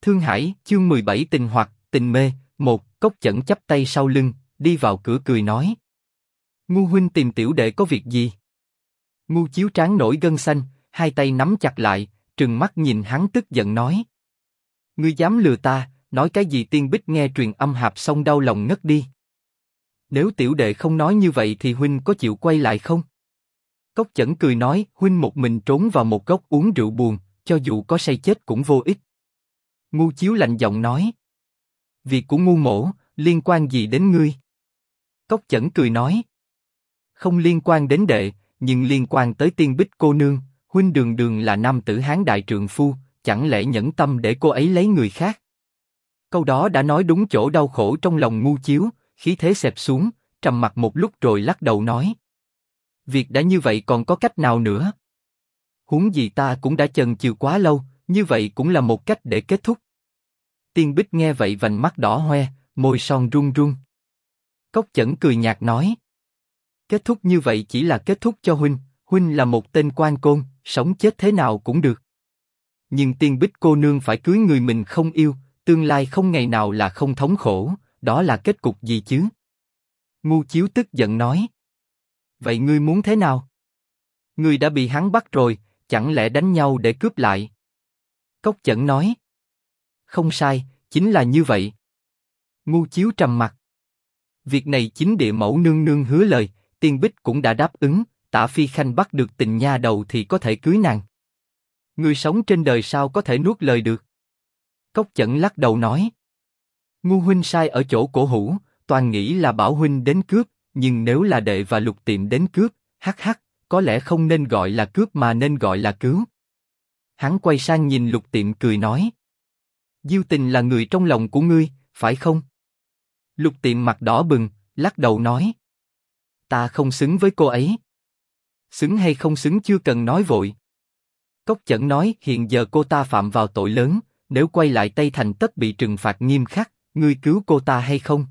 Thương Hải, chương 17 tình hoặc, tình mê, một. Cốc Chẩn chắp tay sau lưng, đi vào cửa cười nói. Ngu huynh tìm tiểu đệ có việc gì? Ngu Chiếu trán nổi gân xanh, hai tay nắm chặt lại, trừng mắt nhìn hắn tức giận nói. Ngươi dám lừa ta, nói cái gì Tiên Bích nghe truyền âm hạp xong đau lòng ngất đi. Nếu tiểu đệ không nói như vậy thì huynh có chịu quay lại không? Cốc Chẩn cười nói, huynh một mình trốn vào một góc uống rượu buồn, cho dù có say chết cũng vô ích. Ngu Chiếu lạnh giọng nói. Việc của ngu mỗ, liên quan gì đến ngươi? Cốc Chẩn cười nói. Không liên quan đến đệ, nhưng liên quan tới Tiên Bích cô nương, huynh đường đường là nam tử hán đại trượng phu, chẳng lẽ nhẫn tâm để cô ấy lấy người khác? Câu đó đã nói đúng chỗ đau khổ trong lòng Ngu Chiếu, khí thế xẹp xuống, trầm mặc một lúc rồi lắc đầu nói. Việc đã như vậy còn có cách nào nữa? Huống gì ta cũng đã chần chừ quá lâu, như vậy cũng là một cách để kết thúc. Tiên Bích nghe vậy vành mắt đỏ hoe, môi son run run. Cốc Chẩn cười nhạt nói. Kết thúc như vậy chỉ là kết thúc cho huynh, huynh là một tên quan côn, sống chết thế nào cũng được. Nhưng Tiên Bích cô nương phải cưới người mình không yêu, tương lai không ngày nào là không thống khổ, đó là kết cục gì chứ? Ngu Chiếu tức giận nói. Vậy ngươi muốn thế nào? Ngươi đã bị hắn bắt rồi, chẳng lẽ đánh nhau để cướp lại? Cốc Chẩn nói. Không sai, chính là như vậy. Ngu Chiếu trầm mặt. Việc này chính địa mẫu nương nương hứa lời, Tiên Bích cũng đã đáp ứng, Tả Phi Khanh bắt được tình nha đầu thì có thể cưới nàng. Người sống trên đời sao có thể nuốt lời được? Cốc Chẩn lắc đầu nói. Ngu huynh sai ở chỗ cổ hủ, toàn nghĩ là bảo huynh đến cướp, nhưng nếu là đệ và Lục Tiệm đến cướp, có lẽ không nên gọi là cướp mà nên gọi là cứu. Hắn quay sang nhìn Lục Tiệm cười nói. Diêu Tình là người trong lòng của ngươi, phải không? Lục Tiệm mặt đỏ bừng, lắc đầu nói. Ta không xứng với cô ấy. Xứng hay không xứng chưa cần nói vội. Cốc Chẩn nói hiện giờ cô ta phạm vào tội lớn, nếu quay lại Tây Thành tất bị trừng phạt nghiêm khắc, ngươi cứu cô ta hay không?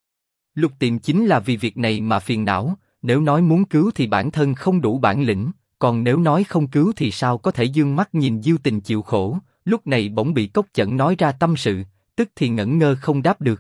Lục Tiệm chính là vì việc này mà phiền não, nếu nói muốn cứu thì bản thân không đủ bản lĩnh, còn nếu nói không cứu thì sao có thể dương mắt nhìn Diêu Tình chịu khổ, lúc này bỗng bị Cốc Chẩn nói ra tâm sự, tức thì ngẩn ngơ không đáp được.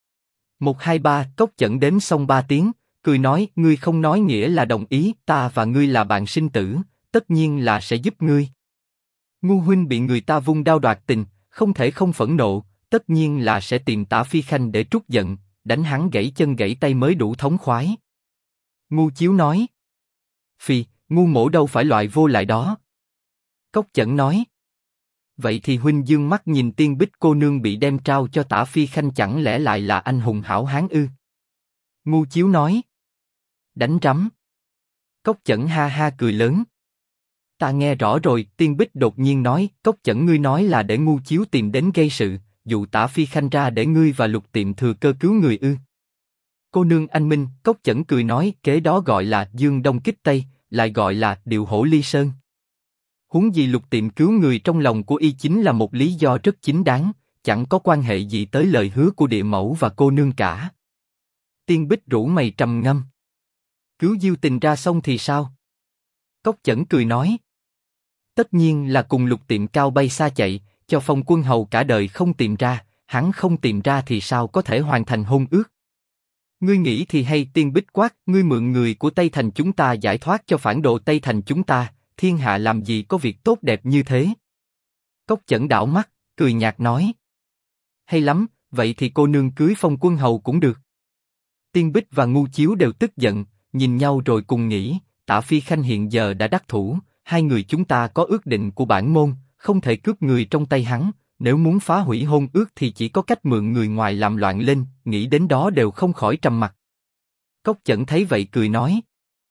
1, 2, 3, Cốc Chẩn đếm xong 3 tiếng, cười nói, ngươi không nói nghĩa là đồng ý, ta và ngươi là bạn sinh tử, tất nhiên là sẽ giúp ngươi. Ngu huynh bị người ta vung đao đoạt tình, không thể không phẫn nộ, tất nhiên là sẽ tìm Tả Phi Khanh để trút giận, đánh hắn gãy chân gãy tay mới đủ thống khoái. Ngu Chiếu nói. Phi, ngu mỗ đâu phải loại vô lại đó. Cốc Chẩn nói. Vậy thì huynh dương mắt nhìn Tiên Bích cô nương bị đem trao cho Tả Phi Khanh chẳng lẽ lại là anh hùng hảo hán ư? Ngu Chiếu nói. Đánh rắm. Cốc Chẩn ha ha cười lớn. Ta nghe rõ rồi, Tiên Bích đột nhiên nói, Cốc Chẩn ngươi nói là để Ngu Chiếu tìm đến gây sự, dụ Tả Phi Khanh ra để ngươi và Lục Tiệm thừa cơ cứu người ư? Cô nương anh minh, Cốc Chẩn cười nói, kế đó gọi là dương đông kích tây, lại gọi là điều hổ ly sơn. Huống gì Lục Tiệm cứu người trong lòng của y chính là một lý do rất chính đáng, chẳng có quan hệ gì tới lời hứa của địa mẫu và cô nương cả. Tiên Bích rủ mày trầm ngâm. Cứu Diêu Tình ra xong thì sao? Cốc Chẩn cười nói. Tất nhiên là cùng Lục Tiệm cao bay xa chạy, cho Phong Quân Hầu cả đời không tìm ra, hắn không tìm ra thì sao có thể hoàn thành hôn ước? Ngươi nghĩ thì hay, Tiên Bích quát, ngươi mượn người của Tây Thành chúng ta giải thoát cho phản đồ Tây Thành chúng ta, thiên hạ làm gì có việc tốt đẹp như thế? Cốc Chẩn đảo mắt, cười nhạt nói. Hay lắm, vậy thì cô nương cưới Phong Quân Hầu cũng được. Tiên Bích và Ngu Chiếu đều tức giận, nhìn nhau rồi cùng nghĩ, Tả Phi Khanh hiện giờ đã đắc thủ, hai người chúng ta có ước định của bản môn, không thể cướp người trong tay hắn, nếu muốn phá hủy hôn ước thì chỉ có cách mượn người ngoài làm loạn lên, nghĩ đến đó đều không khỏi trầm mặc. Cốc Chẩn thấy vậy cười nói.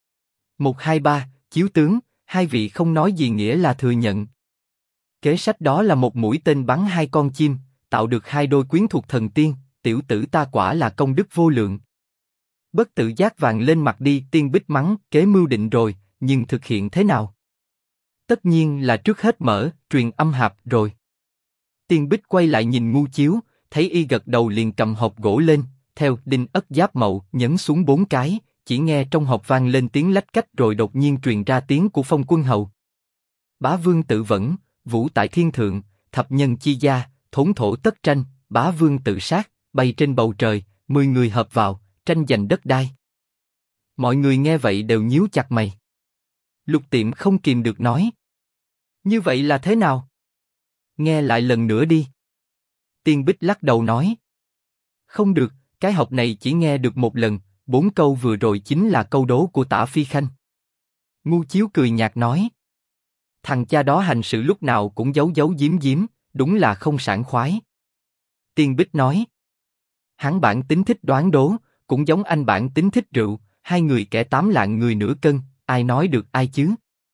1, 2, 3, Chiếu tướng, hai vị không nói gì nghĩa là thừa nhận. Kế sách đó là một mũi tên bắn hai con chim, tạo được hai đôi quyến thuộc thần tiên, tiểu tử ta quả là công đức vô lượng. Bất tự giác vàng lên mặt đi, Tiên Bích mắng, kế mưu định rồi, nhưng thực hiện thế nào? Tất nhiên là trước hết mở, truyền âm hạp rồi. Tiên Bích quay lại nhìn Ngu Chiếu, thấy y gật đầu liền cầm hộp gỗ lên, theo đinh ất giáp mậu nhấn xuống 4 cái, chỉ nghe trong hộp vang lên tiếng lách cách rồi đột nhiên truyền ra tiếng của Phong Quân Hầu. Bá Vương tự vẫn, vũ tại thiên thượng, thập nhân chi gia, thốn thổ tất tranh, bá vương tự sát, bay trên bầu trời, 10 người hợp vào, tranh giành đất đai. Mọi người nghe vậy đều nhíu chặt mày. Lục Tiệm không kìm được nói. Như vậy là thế nào? Nghe lại lần nữa đi. Tiên Bích lắc đầu nói. Không được, cái học này chỉ nghe được một lần, 4 câu vừa rồi chính là câu đố của Tả Phi Khanh. Ngu Chiếu cười nhạt nói. Thằng cha đó hành sự lúc nào cũng giấu giấu giếm giếm, đúng là không sảng khoái. Tiên Bích nói. Hắn bản tính thích đoán đố, cũng giống anh bản tính thích rượu, hai người kẻ 8 lạng người nửa cân, ai nói được ai chứ?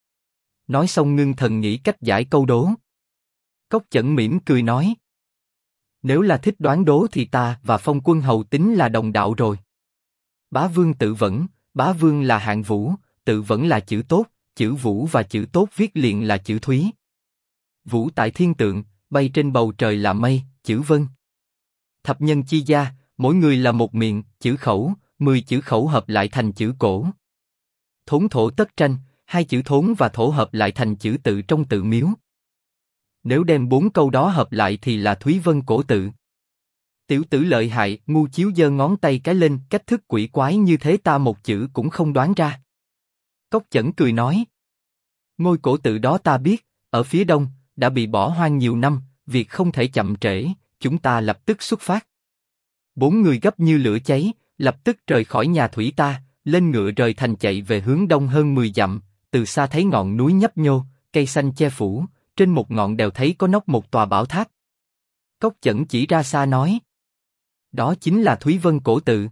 Nói xong ngưng thần nghĩ cách giải câu đố. Cốc Chẩn mỉm cười nói. Nếu là thích đoán đố thì ta và Phong Quân Hầu tính là đồng đạo rồi. Bá Vương tự vẫn, Bá Vương là hạng vũ, tự vẫn là chữ tốt, chữ vũ và chữ tốt viết liền là chữ thúy. Vũ tại thiên tượng, bay trên bầu trời là mây, chữ vân. Thập nhân chi gia, mỗi người là một miệng, chữ khẩu, 10 chữ khẩu hợp lại thành chữ cổ. Thốn thổ tất tranh, 2 chữ thốn và thổ hợp lại thành chữ tự trong tự miếu. Nếu đem 4 câu đó hợp lại thì là Thúy Vân cổ tự. Tiểu tử lợi hại, Ngu Chiếu giơ ngón tay cái lên, cách thức quỷ quái như thế ta một chữ cũng không đoán ra. Cốc Chẩn cười nói. Ngôi cổ tự đó ta biết, ở phía đông, đã bị bỏ hoang nhiều năm, việc không thể chậm trễ, chúng ta lập tức xuất phát. 4 người gấp như lửa cháy, lập tức rời khỏi nhà thủy ta, lên ngựa rời thành chạy về hướng đông hơn 10 dặm, từ xa thấy ngọn núi nhấp nhô, cây xanh che phủ, trên một ngọn đèo thấy có nóc một tòa bảo tháp. Cốc Chẩn chỉ ra xa nói. Đó chính là Thúy Vân cổ tự.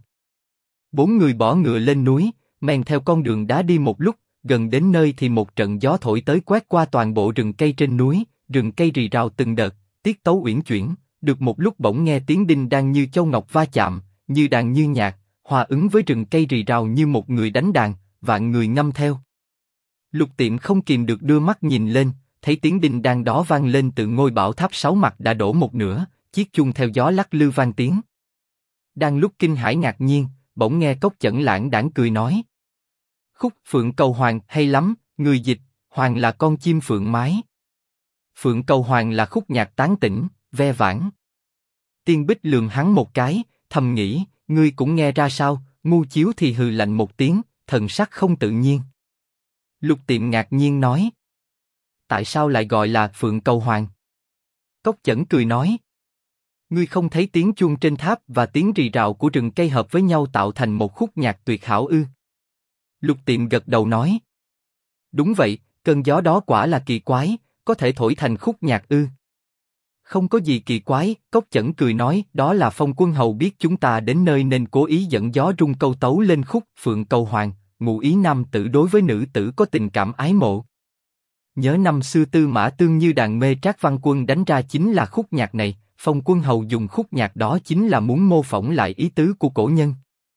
4 người bỏ ngựa lên núi, men theo con đường đá đi một lúc, gần đến nơi thì một trận gió thổi tới quét qua toàn bộ rừng cây trên núi, rừng cây rì rào từng đợt, tiết tấu uyển chuyển, được một lúc bỗng nghe tiếng đinh đang như châu ngọc va chạm, như đàn như nhạc, hòa ứng với rừng cây rì rào như một người đánh đàn, vạn người ngâm theo. Lục Tiệm không kìm được đưa mắt nhìn lên, thấy tiếng đinh đàn đó vang lên từ ngôi bảo tháp 6 mặt đã đổ một nửa, chiếc chuông theo gió lắc lư vang tiếng. Đang lúc kinh hãi ngạc nhiên, bỗng nghe Cốc Chẩn lãng đãng cười nói. Khúc Phượng Cầu Hoàng hay lắm, người dịch, Hoàng là con chim phượng mái. Phượng Cầu Hoàng là khúc nhạc tán tỉnh, ve vãn. Tiên Bích lườm hắn một cái, thầm nghĩ, ngươi cũng nghe ra sao? Ngu Chiếu thì hừ lạnh một tiếng, thần sắc không tự nhiên. Lục Tiệm ngạc nhiên nói. Tại sao lại gọi là Phượng Cầu Hoàng? Cốc Chẩn cười nói. Ngươi không thấy tiếng chuông trên tháp và tiếng rì rào của rừng cây hợp với nhau tạo thành một khúc nhạc tuyệt hảo ư? Lục Tiệm gật đầu nói. Đúng vậy, cơn gió đó quả là kỳ quái, có thể thổi thành khúc nhạc ư? Không có gì kỳ quái, Cốc Chẩn cười nói, đó là Phong Quân Hầu biết chúng ta đến nơi nên cố ý dẫn gió rung câu tấu lên khúc Phượng Cầu Hoàng, ngụ ý nam tử đối với nữ tử có tình cảm ái mộ. Nhớ năm xưa Tư Mã Tương như đàn mê Trác Văn Quân đánh ra chính là khúc nhạc này, Phong Quân Hầu dùng khúc nhạc đó chính là muốn mô phỏng lại ý tứ của cổ nhân.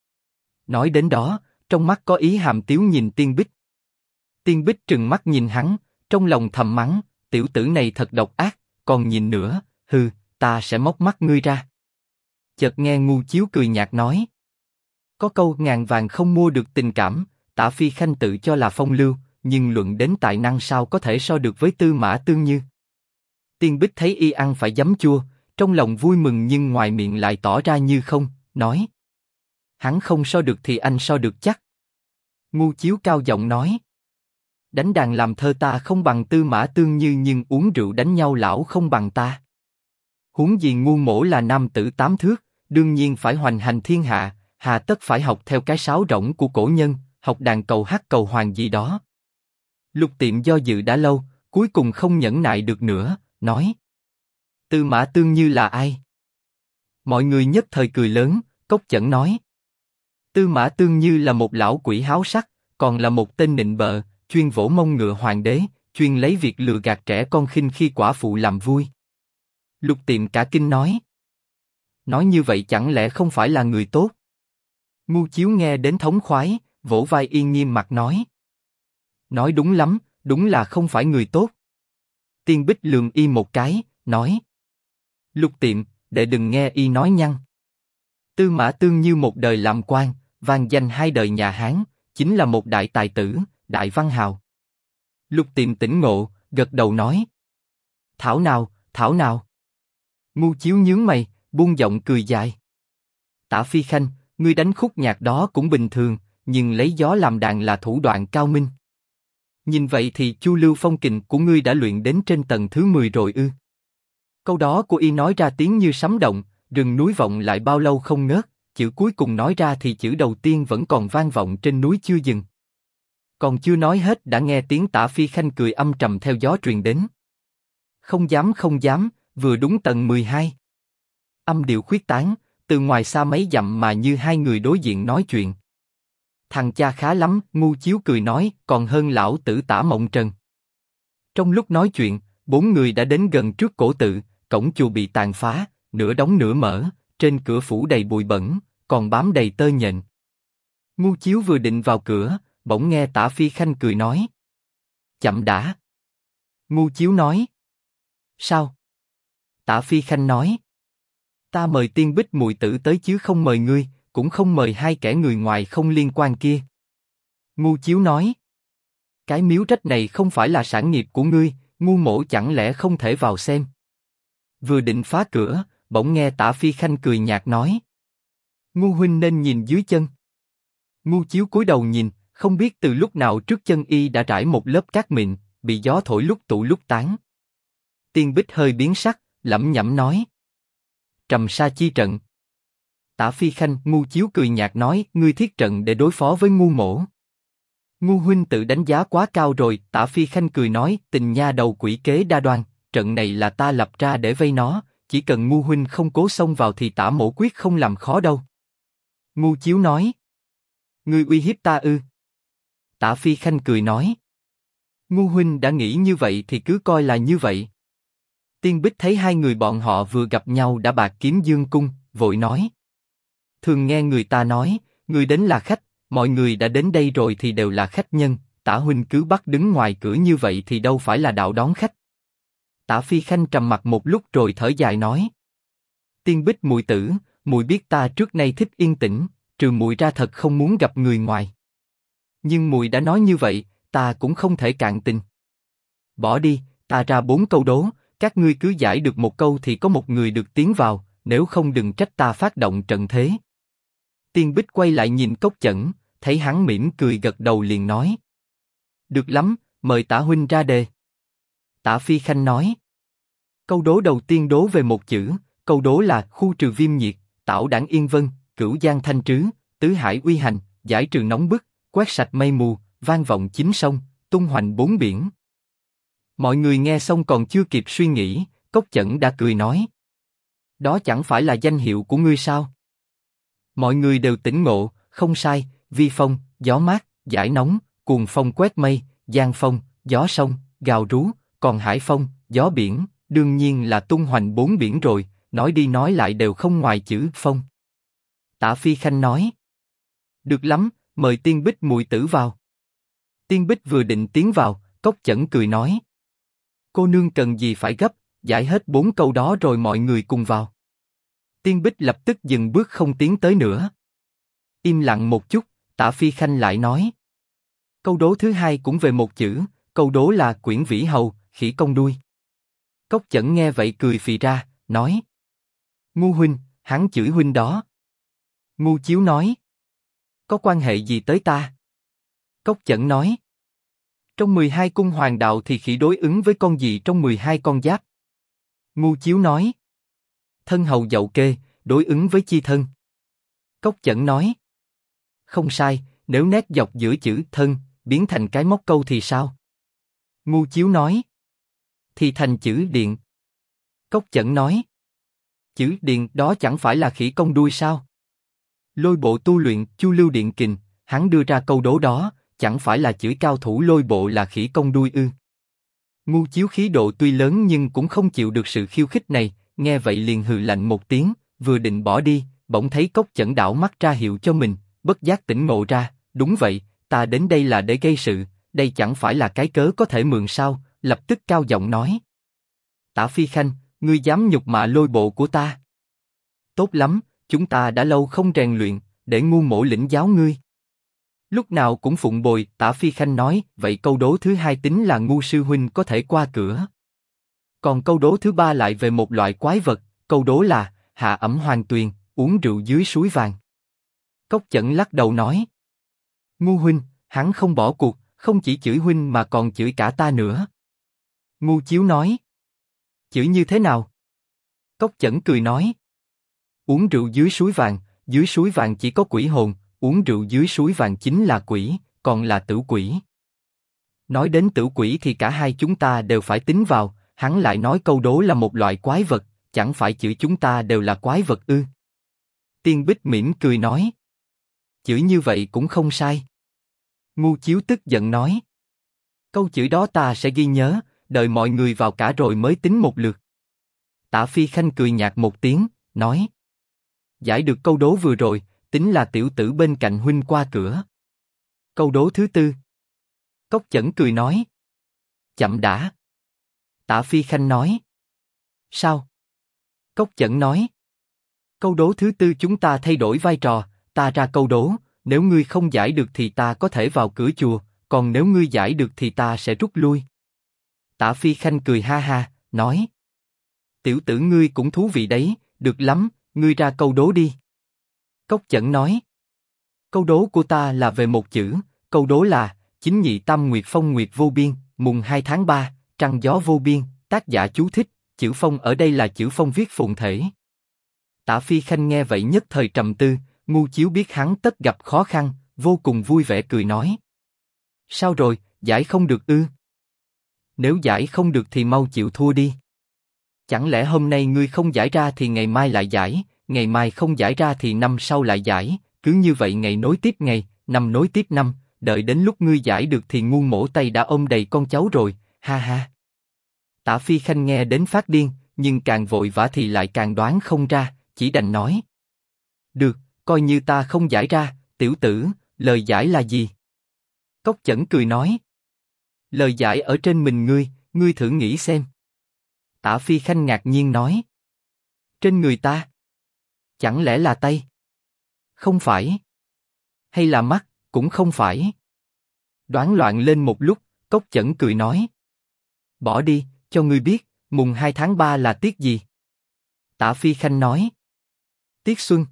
Nói đến đó, trong mắt có ý hàm tiếu nhìn Tiên Bích. Tiên Bích trừng mắt nhìn hắn, trong lòng thầm mắng, tiểu tử này thật độc ác, còn nhìn nữa, hừ, ta sẽ móc mắt ngươi ra. Chợt nghe Ngu Chiếu cười nhạt nói. Có câu ngàn vàng không mua được tình cảm, Tả Phi Khanh tự cho là phong lưu, nhưng luận đến tài năng sao có thể so được với Tư Mã Tương Như. Tiên Bích thấy y ăn phải giấm chua, trong lòng vui mừng nhưng ngoài miệng lại tỏ ra như không, nói. Hắn không so được thì anh so được chắc. Ngu Chiếu cao giọng nói. Đánh đàn làm thơ ta không bằng Tư Mã Tương Như nhưng uống rượu đánh nhau lão không bằng ta. Huống gì Ngu mỗ là nam tử 8 thước, đương nhiên phải hoành hành thiên hạ, hà tất phải học theo cái sáo rỗng của cổ nhân, học đàn cầu hát cầu hoàng gì đó. Lục Tiệm do dự đã lâu, cuối cùng không nhẫn nại được nữa, nói. Tư Mã Tương Như là ai? Mọi người nhất thời cười lớn, Cốc Chẩn nói. Tư Mã Tương Như là một lão quỷ háo sắc, còn là một tên nịnh bợ, chuyên vỗ mông ngựa hoàng đế, chuyên lấy việc lừa gạt trẻ con khinh khi quả phụ làm vui. Lục Tiệm cả kinh nói. Nói như vậy chẳng lẽ không phải là người tốt? Ngu Chiếu nghe đến thống khoái, vỗ vai y nghiêm mặt nói. Nói đúng lắm, đúng là không phải người tốt. Tiên Bích lườm y một cái, nói. Lục Tiệm, để đừng nghe y nói nhăng. Tư Mã Tương Như một đời làm quan, vang danh 2 đời nhà Hán, chính là một đại tài tử, đại văn hào. Lục Tiệm tỉnh ngộ, gật đầu nói. Thảo nào, thảo nào. Ngu Chiếu nhướng mày, buông giọng cười dài. Tả Phi Khanh, ngươi đánh khúc nhạc đó cũng bình thường, nhưng lấy gió làm đàn là thủ đoạn cao minh. Nhìn vậy thì Chu Lưu phong kình của ngươi đã luyện đến trên tầng thứ 10 rồi ư? Câu đó của y nói ra tiếng như sấm động, rừng núi vọng lại bao lâu không ngớt, chữ cuối cùng nói ra thì chữ đầu tiên vẫn còn vang vọng trên núi chưa dừng. Còn chưa nói hết đã nghe tiếng Tả Phi Khanh cười âm trầm theo gió truyền đến. Không dám không dám, vừa đúng tầng 12. Âm điệu khuyết tán, từ ngoài xa mấy dặm mà như hai người đối diện nói chuyện. Thằng cha khá lắm, Ngu Chiếu cười nói, còn hơn lão tử Tả Mộng Trần. Trong lúc nói chuyện, bốn người đã đến gần trước cổ tự, cổng chùa bị tàn phá, nửa đóng nửa mở, trên cửa phủ đầy bụi bẩn, còn bám đầy tơ nhện. Ngu Chiếu vừa định vào cửa, bỗng nghe Tả Phi Khanh cười nói. Chậm đã. Ngu Chiếu nói. Sao? Tả Phi Khanh nói. Ta mời Tiên Bích muội tử tới chứ không mời ngươi, cũng không mời hai kẻ người ngoài không liên quan kia. Ngu Chiếu nói. Cái miếu trách này không phải là sản nghiệp của ngươi, Ngu mỗ chẳng lẽ không thể vào xem? Vừa định phá cửa, bỗng nghe Tả Phi Khanh cười nhạt nói. Ngu huynh nên nhìn dưới chân. Ngu Chiếu cúi đầu nhìn, không biết từ lúc nào trước chân y đã trải một lớp cát mịn, bị gió thổi lúc tụ lúc tán. Tiên Bích hơi biến sắc, lẩm nhẩm nói. Trầm sa chi trận. Tả Phi Khanh, Ngu Chiếu cười nhạt nói, ngươi thiết trận để đối phó với Ngu mỗ. Ngu huynh tự đánh giá quá cao rồi. Tả Phi Khanh cười nói, tình nha đầu quỷ kế đa đoan, trận này là ta lập ra để vây nó, chỉ cần Ngu huynh không cố xông vào thì Tả mỗ quyết không làm khó đâu. Ngu Chiếu nói. Ngươi uy hiếp ta ư? Tả Phi Khanh cười nói. Ngu huynh đã nghĩ như vậy thì cứ coi là như vậy. Tiên Bích thấy hai người bọn họ vừa gặp nhau đã bạc kiếm dương cung, vội nói. Thường nghe người ta nói, người đến là khách, mọi người đã đến đây rồi thì đều là khách nhân, Tả huynh cứ bắt đứng ngoài cửa như vậy thì đâu phải là đạo đón khách. Tả Phi Khanh trầm mặt một lúc rồi thở dài nói. Tiên Bích muội tử, muội biết ta trước nay thích yên tĩnh, trừ muội ra thật không muốn gặp người ngoài. Nhưng muội đã nói như vậy, ta cũng không thể cạn tình. Bỏ đi, ta ra 4 câu đố, các ngươi cứ giải được một câu thì có một người được tiến vào, nếu không đừng trách ta phát động trận thế. Tiên Bích quay lại nhìn Cốc Chẩn, thấy hắn mỉm cười gật đầu liền nói. Được lắm, mời Tả huynh ra đề. Tả Phi Khanh nói. Câu đố đầu tiên đố về một chữ, câu đố là khu trừ viêm nhiệt, tảo đảng yên vân, cửu giang thanh trứ, tứ hải uy hành, giải trừ nóng bức, quét sạch mây mù, vang vọng chín sông, tung hoành bốn biển. Mọi người nghe xong còn chưa kịp suy nghĩ, Cốc Chẩn đã cười nói. Đó chẳng phải là danh hiệu của ngươi sao? Mọi người đều tỉnh ngộ, không sai, vi phong, gió mát, giải nóng, cuồng phong quét mây, giang phong, gió sông, gào rú, còn hải phong, gió biển, đương nhiên là tung hoành bốn biển rồi, nói đi nói lại đều không ngoài chữ phong. Tả Phi Khanh nói. Được lắm, mời Tiên Bích muội tử vào. Tiên Bích vừa định tiến vào, Cốc Chẩn cười nói. Cô nương cần gì phải gấp, giải hết 4 câu đó rồi mọi người cùng vào. Tiên Bích lập tức dừng bước không tiến tới nữa. Im lặng một chút, Tả Phi Khanh lại nói. Câu đố thứ hai cũng về một chữ, câu đố là Quyển Vĩ Hầu, khỉ công đuôi. Cốc Chẩn nghe vậy cười phì ra, nói. Ngu huynh, hắn chửi huynh đó. Ngu Chiếu nói. Có quan hệ gì tới ta? Cốc Chẩn nói. Trong 12 cung hoàng đạo thì khỉ đối ứng với con gì trong 12 con giáp? Ngu Chiếu nói. Thân hầu dậu kê, đối ứng với chi thân. Cốc Chẩn nói. Không sai, nếu nét dọc giữa chữ thân, biến thành cái móc câu thì sao? Ngu Chiếu nói. Thì thành chữ điện. Cốc Chẩn nói. Chữ điện đó chẳng phải là khỉ công đuôi sao? Lôi bộ tu luyện, Chu Lưu Điện Kình, hắn đưa ra câu đố đó, chẳng phải là chữ cao thủ lôi bộ là khỉ công đuôi ư? Ngu Chiếu khí độ tuy lớn nhưng cũng không chịu được sự khiêu khích này, nghe vậy liền hừ lạnh một tiếng, vừa định bỏ đi, bỗng thấy Cốc Chẩn đảo mắt ra hiệu cho mình, bất giác tỉnh ngộ ra, đúng vậy, ta đến đây là để gây sự, đây chẳng phải là cái cớ có thể mượn sao? Lập tức cao giọng nói. Tả Phi Khanh, ngươi dám nhục mạ lôi bộ của ta? Tốt lắm, chúng ta đã lâu không rèn luyện, để Ngu mỗ lĩnh giáo ngươi. Lúc nào cũng phụng bồi, Tả Phi Khanh nói, vậy câu đố thứ hai tính là Ngu sư huynh có thể qua cửa. Còn câu đố thứ ba lại về một loại quái vật, câu đố là, hạ ẩm hoàng tuyền, uống rượu dưới suối vàng. Cốc Chẩn lắc đầu nói. Ngu huynh, hắn không bỏ cuộc, không chỉ chửi huynh mà còn chửi cả ta nữa. Ngu Chiếu nói. Chửi như thế nào? Cốc Chẩn cười nói. Uống rượu dưới suối vàng chỉ có quỷ hồn, uống rượu dưới suối vàng chính là quỷ, còn là tử quỷ. Nói đến tử quỷ thì cả hai chúng ta đều phải tính vào, hắn lại nói câu đố là một loại quái vật, chẳng phải chửi chúng ta đều là quái vật ư? Tiên Bích mỉm cười nói. Chửi như vậy cũng không sai. Ngu Chiếu tức giận nói. Câu chửi đó ta sẽ ghi nhớ, đợi mọi người vào cả rồi mới tính một lượt. Tạ Phi Khanh cười nhạt một tiếng, nói. Giải được câu đố vừa rồi, tính là tiểu tử bên cạnh huynh qua cửa. Câu đố thứ tư. Cốc Chẩn cười nói. Chậm đã. Tạ Phi Khanh nói. Sao? Cốc Chẩn nói. Câu đố thứ tư chúng ta thay đổi vai trò, ta ra câu đố, nếu ngươi không giải được thì ta có thể vào cửa chùa, còn nếu ngươi giải được thì ta sẽ rút lui. Tạ Phi Khanh cười ha ha, nói. Tiểu tử ngươi cũng thú vị đấy, được lắm, ngươi ra câu đố đi. Cốc Chẩn nói. Câu đố của ta là về một chữ, câu đố là, chính nhị tam nguyệt phong nguyệt vô biên, mùng 2 tháng 3, trăng gió vô biên, tác giả chú thích, chữ phong ở đây là chữ phong viết phồn thể. Tạ Phi Khanh nghe vậy nhất thời trầm tư, Ngu Chiếu biết hắn tất gặp khó khăn, vô cùng vui vẻ cười nói. Sao rồi, giải không được ư? Nếu giải không được thì mau chịu thua đi. Chẳng lẽ hôm nay ngươi không giải ra thì ngày mai lại giải, ngày mai không giải ra thì năm sau lại giải, cứ như vậy ngày nối tiếp ngày, năm nối tiếp năm, đợi đến lúc ngươi giải được thì Ngu Mỗ Tây đã ôm đầy con cháu rồi, ha ha. Tạ Phi Khanh nghe đến phát điên, nhưng càng vội vã thì lại càng đoán không ra, chỉ đành nói. Được, coi như ta không giải ra, tiểu tử, lời giải là gì? Cốc Chẩn cười nói. Lời giải ở trên mình ngươi thử nghĩ xem. Tạ Phi Khanh ngạc nhiên nói. Trên người ta? Chẳng lẽ là tay? Không phải. Hay là mắt? Cũng không phải. Đoán loạn lên một lúc, Cốc Chẩn cười nói. Bỏ đi, cho ngươi biết, mùng 2 tháng 3 là tiết gì? Tạ Phi Khanh nói. Tiết xuân.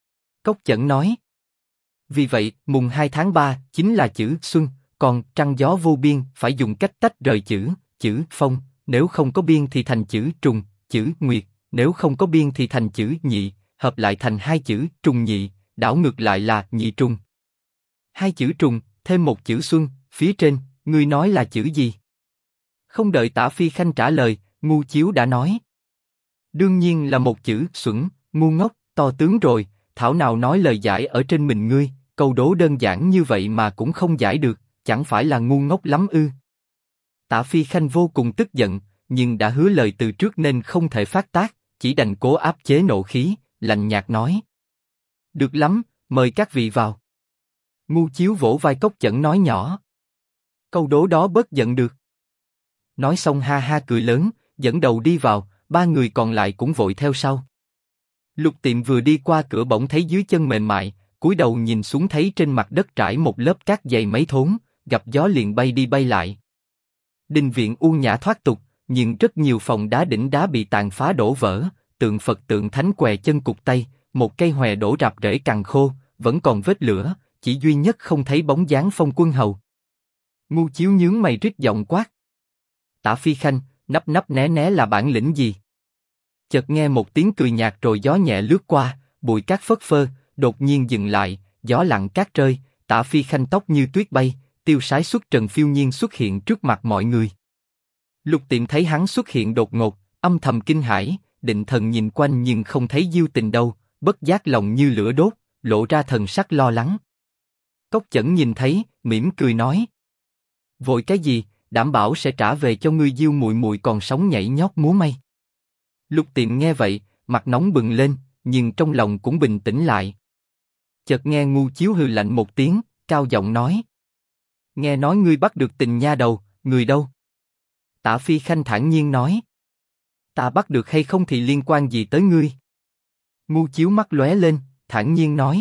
Cốc Chẩn nói. Vì vậy, mùng 2 tháng 3 chính là chữ xuân, còn trăng gió vô biên phải dùng cách tách rời chữ phong, nếu không có biên thì thành chữ trùng, chữ nguyệt, nếu không có biên thì thành chữ nhị, hợp lại thành hai chữ trùng nhị, đảo ngược lại là nhị trùng. Hai chữ trùng, thêm một chữ xuân, phía trên, ngươi nói là chữ gì? Không đợi Tạ Phi Khanh trả lời, Ngu Chiếu đã nói. Đương nhiên là một chữ xuẩn, ngu ngốc, to tướng rồi, thảo nào nói lời giải ở trên mình ngươi, câu đố đơn giản như vậy mà cũng không giải được, chẳng phải là ngu ngốc lắm ư? Tạ Phi Khanh vô cùng tức giận, nhưng đã hứa lời từ trước nên không thể phát tác, chỉ đành cố áp chế nộ khí, lạnh nhạt nói. Được lắm, mời các vị vào. Ngu Chiếu vỗ vai Cốc Chẩn nói nhỏ. Câu đố đó bớt giận được. Nói xong ha ha cười lớn, dẫn đầu đi vào, ba người còn lại cũng vội theo sau. Lục Tiệm vừa đi qua cửa bỗng thấy dưới chân mềm mại, cúi đầu nhìn xuống thấy trên mặt đất trải một lớp cát dày mấy thốn, gặp gió liền bay đi bay lại. Đình viện u nhã thoát tục, nhưng rất nhiều phòng đá đỉnh đá bị tàn phá đổ vỡ, tượng Phật tượng Thánh què chân cụt tay, một cây hòe đổ rạp rễ cằn khô, vẫn còn vết lửa, chỉ duy nhất không thấy bóng dáng Phong Quân Hầu. Ngu Chiếu nhướng mày rít giọng quát. Tạ Phi Khanh, nấp nấp né né là bản lĩnh gì? Chợt nghe một tiếng cười nhạt rồi gió nhẹ lướt qua, bụi cát phất phơ, đột nhiên dừng lại, gió lặng cát rơi, Tạ Phi Khanh tóc như tuyết bay, tiêu sái xuất trần phiêu nhiên xuất hiện trước mặt mọi người. Lục Tiệm thấy hắn xuất hiện đột ngột, âm thầm kinh hãi, định thần nhìn quanh nhưng không thấy Diêu Tình đâu, bất giác lòng như lửa đốt, lộ ra thần sắc lo lắng. Cốc Chẩn nhìn thấy, mỉm cười nói: vội cái gì, đảm bảo sẽ trả về cho ngươi Diêu muội muội còn sống nhảy nhót múa may. Lục Tiệm nghe vậy, mặt nóng bừng lên, nhưng trong lòng cũng bình tĩnh lại. Chợt nghe Ngu Chiếu hừ lạnh một tiếng, cao giọng nói: nghe nói ngươi bắt được Tình nha đầu, người đâu? Tạ Phi Khanh thản nhiên nói: ta bắt được hay không thì liên quan gì tới ngươi? Ngu Chiếu mắt lóe lên, thản nhiên nói: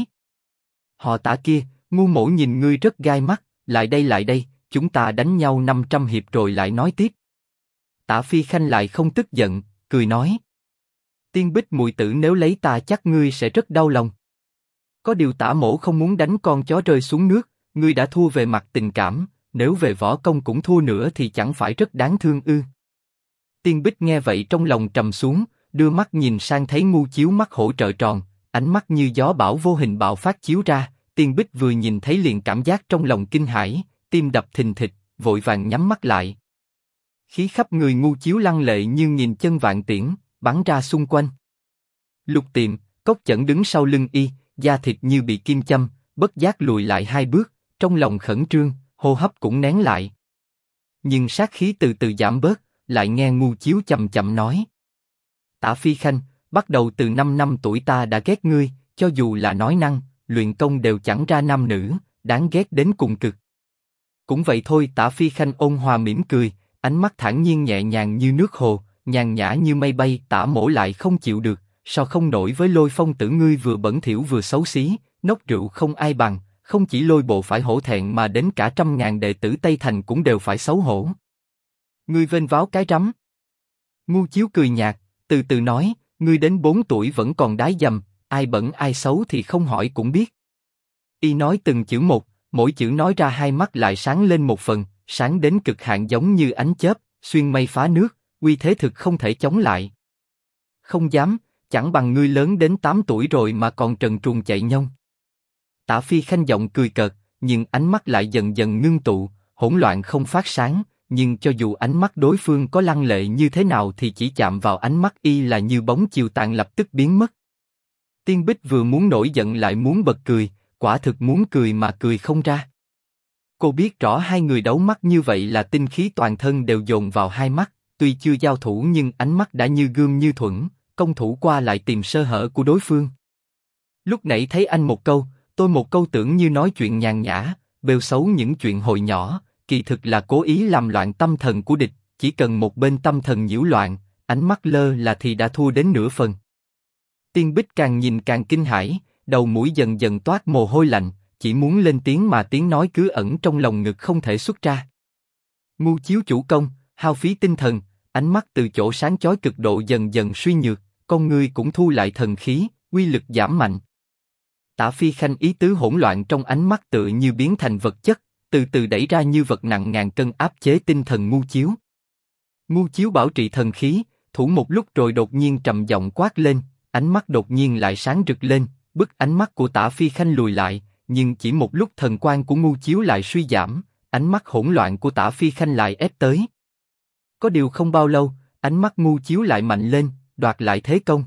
họ Tạ kia, Ngu mỗ nhìn ngươi rất gai mắt, lại đây, chúng ta đánh nhau 500 hiệp rồi lại nói tiếp. Tạ Phi Khanh lại không tức giận, cười nói: Tiên Bích muội tử, nếu lấy ta chắc ngươi sẽ rất đau lòng. Có điều Tả mỗ không muốn đánh con chó rơi xuống nước, ngươi đã thua về mặt tình cảm, nếu về võ công cũng thua nữa thì chẳng phải rất đáng thương ư? Tiên Bích nghe vậy trong lòng trầm xuống, đưa mắt nhìn sang thấy Ngu Chiếu mắt hổ trợ tròn, ánh mắt như gió bão vô hình bạo phát chiếu ra. Tiên Bích vừa nhìn thấy liền cảm giác trong lòng kinh hãi, tim đập thình thịch, vội vàng nhắm mắt lại. Khí khắp người Ngu Chiếu lăng lệ như nghìn chân vạn tiễn, bắn ra xung quanh. Lục Tiệm, Cốc Chẩn đứng sau lưng y, da thịt như bị kim châm, bất giác lùi lại 2 bước, trong lòng khẩn trương, hô hấp cũng nén lại. Nhưng sát khí từ từ giảm bớt, lại nghe Ngu Chiếu chậm chậm nói: Tả Phi Khanh, bắt đầu từ 5 năm tuổi ta đã ghét ngươi, cho dù là nói năng, luyện công đều chẳng ra nam nữ, đáng ghét đến cùng cực. Cũng vậy thôi. Tả Phi Khanh ôn hòa mỉm cười, ánh mắt thản nhiên nhẹ nhàng như nước hồ, nhàn nhã như mây bay. Tả mỗ lại không chịu được, so không nổi với Lôi Phong tử ngươi vừa bẩn thỉu vừa xấu xí, nốc rượu không ai bằng, không chỉ Lôi bộ phải hổ thẹn mà đến cả 100.000 đệ tử Tây Thành cũng đều phải xấu hổ. Ngươi vênh váo cái rắm. Ngu Chiếu cười nhạt, từ từ nói: ngươi đến 4 tuổi vẫn còn đái dầm, ai bẩn ai xấu thì không hỏi cũng biết. Y nói từng chữ một, mỗi chữ nói ra 2 mắt lại sáng lên một phần, sáng đến cực hạn giống như ánh chớp, xuyên mây phá nước, uy thế thực không thể chống lại. Không dám, chẳng bằng ngươi lớn đến 8 tuổi rồi mà còn trần truồng chạy nhông. Tả Phi Khanh giọng cười cợt, nhưng ánh mắt lại dần dần ngưng tụ, hỗn loạn không phát sáng, nhưng cho dù ánh mắt đối phương có lăng lệ như thế nào thì chỉ chạm vào ánh mắt y là như bóng chiều tàn lập tức biến mất. Tiên Bích vừa muốn nổi giận lại muốn bật cười, quả thực muốn cười mà cười không ra. Cô biết rõ hai người đấu mắt như vậy là tinh khí toàn thân đều dồn vào 2 mắt, tuy chưa giao thủ nhưng ánh mắt đã như gươm như thuẫn, công thủ qua lại tìm sơ hở của đối phương. Lúc nãy thấy anh một câu, tôi một câu tưởng như nói chuyện nhàn nhã, bêu xấu những chuyện hồi nhỏ, kỳ thực là cố ý làm loạn tâm thần của địch, chỉ cần một bên tâm thần nhiễu loạn, ánh mắt lơ là thì đã thua đến nửa phần. Tiên Bích càng nhìn càng kinh hãi, đầu mũi dần dần toát mồ hôi lạnh, chỉ muốn lên tiếng mà tiếng nói cứ ẩn trong lòng ngực không thể xuất ra. Ngu Chiếu chủ công, hao phí tinh thần, ánh mắt từ chỗ sáng chói cực độ dần dần suy nhược, con ngươi cũng thu lại thần khí, uy lực giảm mạnh. Tả Phi Khanh ý tứ hỗn loạn trong ánh mắt tựa như biến thành vật chất, từ từ đẩy ra như vật nặng ngàn cân áp chế tinh thần Ngu Chiếu. Ngu Chiếu bảo trì thần khí, thủ một lúc rồi đột nhiên trầm giọng quát lên, ánh mắt đột nhiên lại sáng rực lên, bức ánh mắt của Tả Phi Khanh lùi lại, nhưng chỉ một lúc thần quang của Ngu Chiếu lại suy giảm, ánh mắt hỗn loạn của Tả Phi Khanh lại ép tới. Có điều không bao lâu, ánh mắt Ngu Chiếu lại mạnh lên, đoạt lại thế công.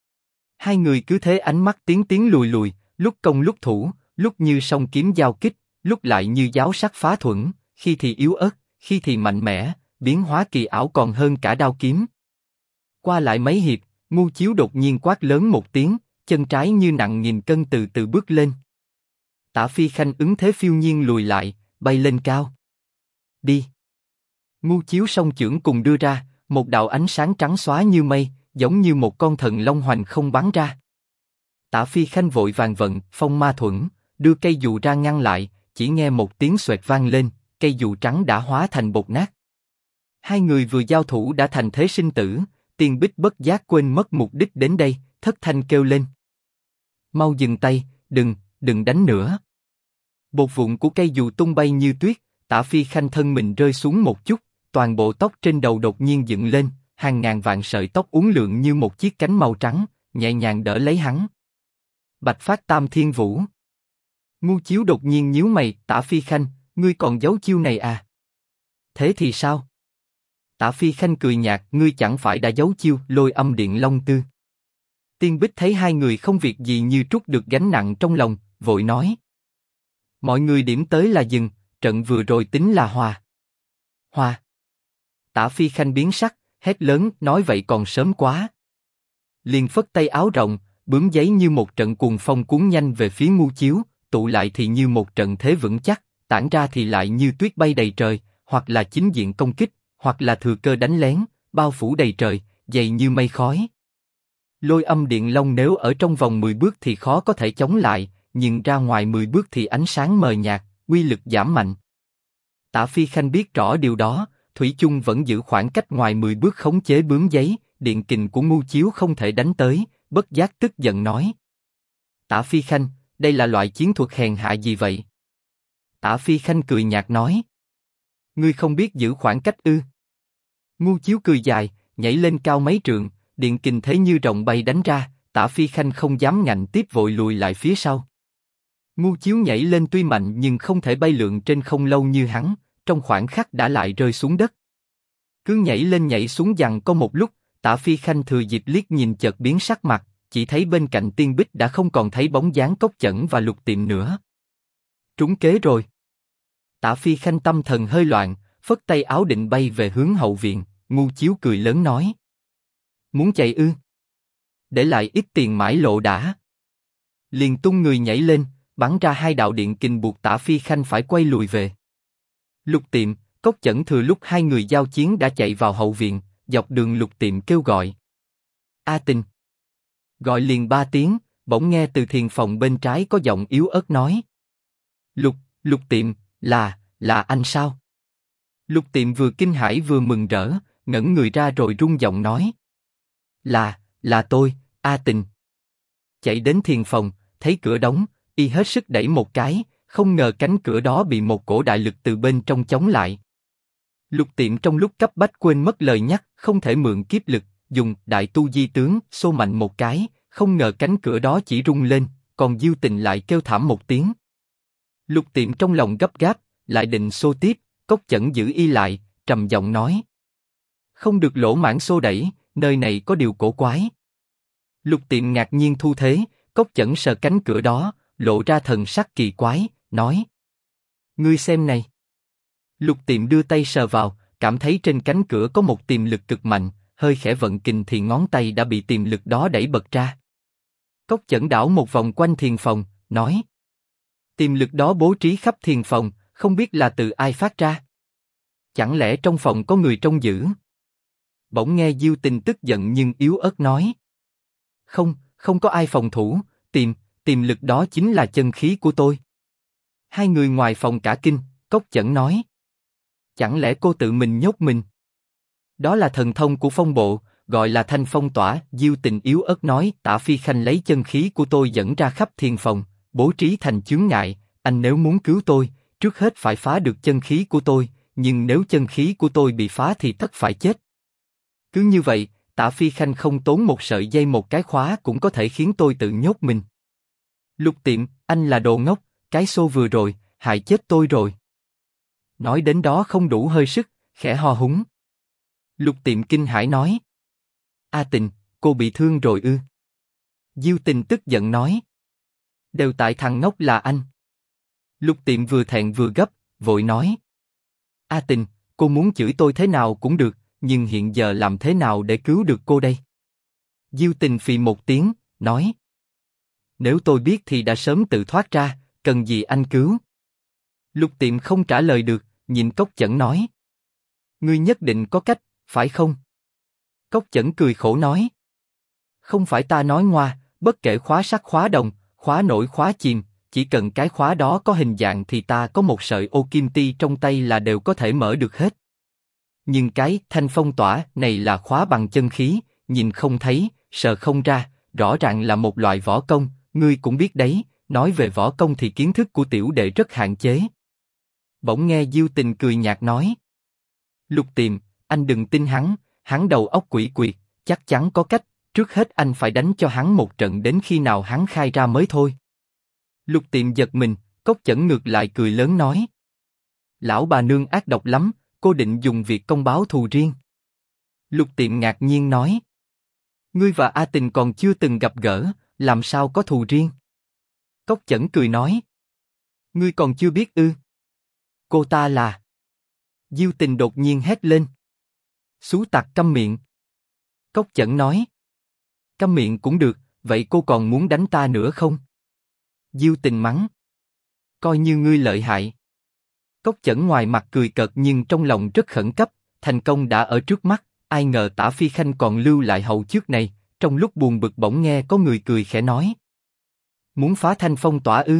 Hai người cứ thế ánh mắt tiến lùi lùi, lúc công lúc thủ, lúc như song kiếm giao kích, lúc lại như giáo sắc phá thuẫn, khi thì yếu ớt, khi thì mạnh mẽ, biến hóa kỳ ảo còn hơn cả đao kiếm. Qua lại mấy hiệp, Ngu Chiếu đột nhiên quát lớn một tiếng, chân trái như nặng nghìn cân từ từ bước lên. Tả Phi Khanh ứng thế phiêu nhiên lùi lại, bay lên cao. Đi. Ngu Chiếu song chưởng cùng đưa ra, một đạo ánh sáng trắng xóa như mây, giống như một con thần long hoành không bắn ra. Tả Phi Khanh vội vàng vận phong ma thuẫn, đưa cây dù ra ngăn lại, chỉ nghe một tiếng xoẹt vang lên, cây dù trắng đã hóa thành bột nát. Hai người vừa giao thủ đã thành thế sinh tử, Tiên Bích bất giác quên mất mục đích đến đây, thất thanh kêu lên: mau dừng tay, đừng đánh nữa. Bột vụn của cây dù tung bay như tuyết, Tả Phi Khanh thân mình rơi xuống một chút, toàn bộ tóc trên đầu đột nhiên dựng lên, hàng ngàn vạn sợi tóc uốn lượn như một chiếc cánh màu trắng, nhẹ nhàng đỡ lấy hắn. Bạch phát Tam Thiên Vũ. Ngu Chiếu đột nhiên nhíu mày, Tả Phi Khanh, ngươi còn giấu chiêu này à? Thế thì sao? Tả Phi Khanh cười nhạt, ngươi chẳng phải đã giấu chiêu Lôi Âm Điện Long Tư? Tiên Bích thấy hai người không việc gì như trút được gánh nặng trong lòng, vội nói: mọi người điểm tới là dừng, trận vừa rồi tính là hòa. Hòa. Tả Phi Khanh biến sắc, hét lớn, nói vậy còn sớm quá. Liền phất tay áo rộng, bướm giấy như một trận cuồng phong cuốn nhanh về phía Ngu Chiếu, tụ lại thì như một trận thế vững chắc, tản ra thì lại như tuyết bay đầy trời, hoặc là chính diện công kích, hoặc là thừa cơ đánh lén, bao phủ đầy trời, dày như mây khói. Lôi Âm Điện Long nếu ở trong vòng 10 bước thì khó có thể chống lại, nhưng ra ngoài 10 bước thì ánh sáng mờ nhạt, uy lực giảm mạnh. Tả Phi Khanh biết rõ điều đó, thủy chung vẫn giữ khoảng cách ngoài 10 bước khống chế bướm giấy, điện kình của Ngu Chiếu không thể đánh tới, bất giác tức giận nói. Tả Phi Khanh, đây là loại chiến thuật hèn hạ gì vậy? Tả Phi Khanh cười nhạt nói. Ngươi không biết giữ khoảng cách ư? Ngu Chiếu cười dài, nhảy lên cao mấy trượng, điện kình thế như rồng bay đánh ra, Tả Phi Khanh không dám ngạnh tiếp vội lùi lại phía sau. Ngu Chiếu nhảy lên tuy mạnh nhưng không thể bay lượn trên không lâu như hắn, trong khoảnh khắc đã lại rơi xuống đất. Cứ nhảy lên nhảy xuống dằng có một lúc, Tả Phi Khanh thừa dịp liếc nhìn chợt biến sắc mặt, chỉ thấy bên cạnh Tiên Bích đã không còn thấy bóng dáng Cốc Chẩn và Lục Tiệm nữa. Trúng kế rồi. Tả Phi Khanh tâm thần hơi loạn, phất tay áo định bay về hướng hậu viện, Ngu Chiếu cười lớn nói. Muốn chạy ư? Để lại ít tiền mãi lộ đã. Liền tung người nhảy lên, bắn ra hai đạo điện kình buộc Tả Phi Khanh phải quay lùi về. Lục Tiệm, Cốc Chẩn thừa lúc hai người giao chiến đã chạy vào hậu viện, dọc đường Lục Tiệm kêu gọi. A Tình. Gọi liền 3 tiếng, bỗng nghe từ thiền phòng bên trái có giọng yếu ớt nói. Lục Tiệm, là anh sao? Lục Tiệm vừa kinh hãi vừa mừng rỡ, ngẩng người ra rồi run giọng nói. Là tôi, A Tình. Chạy đến thiền phòng, thấy cửa đóng, y hết sức đẩy một cái, không ngờ cánh cửa đó bị một cổ đại lực từ bên trong chống lại. Lục Tiệm trong lúc cấp bách quên mất lời nhắc, không thể mượn kiếp lực, dùng đại tu di tướng xô mạnh một cái, không ngờ cánh cửa đó chỉ rung lên, còn Diêu Tình lại kêu thảm một tiếng. Lục Tiệm trong lòng gấp gáp, lại định xô tiếp, Cốc Chẩn giữ y lại, trầm giọng nói. Không được lỗ mãng xô đẩy, nơi này có điều cổ quái. Lục Tiệm ngạc nhiên thu thế, Cốc Chẩn sờ cánh cửa đó, lộ ra thần sắc kỳ quái, nói. Ngươi xem này. Lục Tiệm đưa tay sờ vào, cảm thấy trên cánh cửa có một tiềm lực cực mạnh, hơi khẽ vận kình thì ngón tay đã bị tiềm lực đó đẩy bật ra. Cốc Chẩn đảo một vòng quanh thiền phòng, nói. Tiềm lực đó bố trí khắp thiền phòng, không biết là từ ai phát ra. Chẳng lẽ trong phòng có người trông giữ? Bỗng nghe Diêu Tình tức giận nhưng yếu ớt nói. Không có ai phòng thủ, tiềm lực đó chính là chân khí của tôi. Hai người ngoài phòng cả kinh, Cốc Chẩn nói. Chẳng lẽ cô tự mình nhốt mình? Đó là thần thông của phong bộ, gọi là thanh phong tỏa. Diêu Tình yếu ớt nói. Tả Phi Khanh lấy chân khí của tôi dẫn ra khắp thiền phòng, bố trí thành chướng ngại. Anh nếu muốn cứu tôi, trước hết phải phá được chân khí của tôi, nhưng nếu chân khí của tôi bị phá thì tất phải chết. Cứ như vậy, Tả Phi Khanh không tốn một sợi dây một cái khóa cũng có thể khiến tôi tự nhốt mình. Lục Tiệm, anh là đồ ngốc, cái xô vừa rồi, hại chết tôi rồi. Nói đến đó không đủ hơi sức, khẽ ho húng. Lục Tiệm kinh hãi nói. A Tình, cô bị thương rồi ư? Diêu Tình tức giận nói. Đều tại thằng ngốc là anh. Lục Tiệm vừa thẹn vừa gấp, vội nói. A Tình, cô muốn chửi tôi thế nào cũng được, nhưng hiện giờ làm thế nào để cứu được cô đây? Diêu Tình phì một tiếng, nói. Nếu tôi biết thì đã sớm tự thoát ra, cần gì anh cứu? Lục Tiệm không trả lời được, nhìn Cốc Chẩn nói. Ngươi nhất định có cách, phải không? Cốc Chẩn cười khổ nói. Không phải ta nói ngoa, bất kể khóa sắt khóa đồng, khóa nổi khóa chìm, chỉ cần cái khóa đó có hình dạng thì ta có một sợi ô kim ti trong tay là đều có thể mở được hết. Nhưng cái thanh phong tỏa này là khóa bằng chân khí, nhìn không thấy, sờ không ra, rõ ràng là một loại võ công, ngươi cũng biết đấy, nói về võ công thì kiến thức của tiểu đệ rất hạn chế. Bỗng nghe Diêu Tình cười nhạt nói. Lục Tiệm, anh đừng tin hắn đầu óc quỷ quyệt, chắc chắn có cách, trước hết anh phải đánh cho hắn một trận đến khi nào hắn khai ra mới thôi. Lục Tiệm giật mình, Cốc Chẩn ngược lại cười lớn nói. Lão bà nương ác độc lắm, cô định dùng việc công báo thù riêng. Lục Tiệm ngạc nhiên nói. Ngươi và A Tình còn chưa từng gặp gỡ, làm sao có thù riêng? Cốc Chẩn cười nói. Ngươi còn chưa biết ư? Cô ta là... Diêu Tình đột nhiên hét lên. Xú tặc câm miệng. Cốc Chẩn nói. Câm miệng cũng được, vậy cô còn muốn đánh ta nữa không? Diêu Tình mắng. Coi như ngươi lợi hại. Cốc Chẩn ngoài mặt cười cợt nhưng trong lòng rất khẩn cấp, thành công đã ở trước mắt, ai ngờ Tả Phi Khanh còn lưu lại hậu trước này, trong lúc buồn bực bỗng nghe có người cười khẽ nói. Muốn phá thanh phong tỏa ư?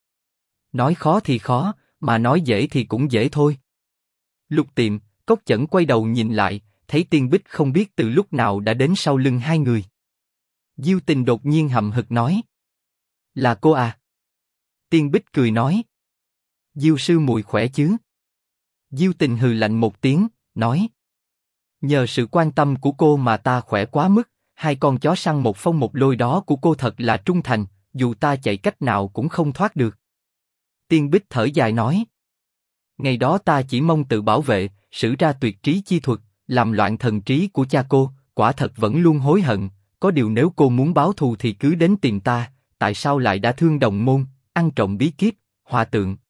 Nói khó thì khó, mà nói dễ thì cũng dễ thôi. Lục Tiệm, Cốc Chẩn quay đầu nhìn lại, thấy Tiên Bích không biết từ lúc nào đã đến sau lưng hai người. Diêu Tình đột nhiên hậm hực nói. Là cô à? Tiên Bích cười nói. Diêu sư muội khỏe chứ? Diêu Tình hừ lạnh một tiếng, nói. Nhờ sự quan tâm của cô mà ta khỏe quá mức, hai con chó săn một phong một lôi đó của cô thật là trung thành, dù ta chạy cách nào cũng không thoát được. Tiên Bích thở dài nói. Ngày đó ta chỉ mong tự bảo vệ, sử ra tuyệt trí chi thuật, làm loạn thần trí của cha cô, quả thật vẫn luôn hối hận, có điều nếu cô muốn báo thù thì cứ đến tìm ta, tại sao lại đã thương đồng môn, ăn trộm bí kíp, hòa tượng,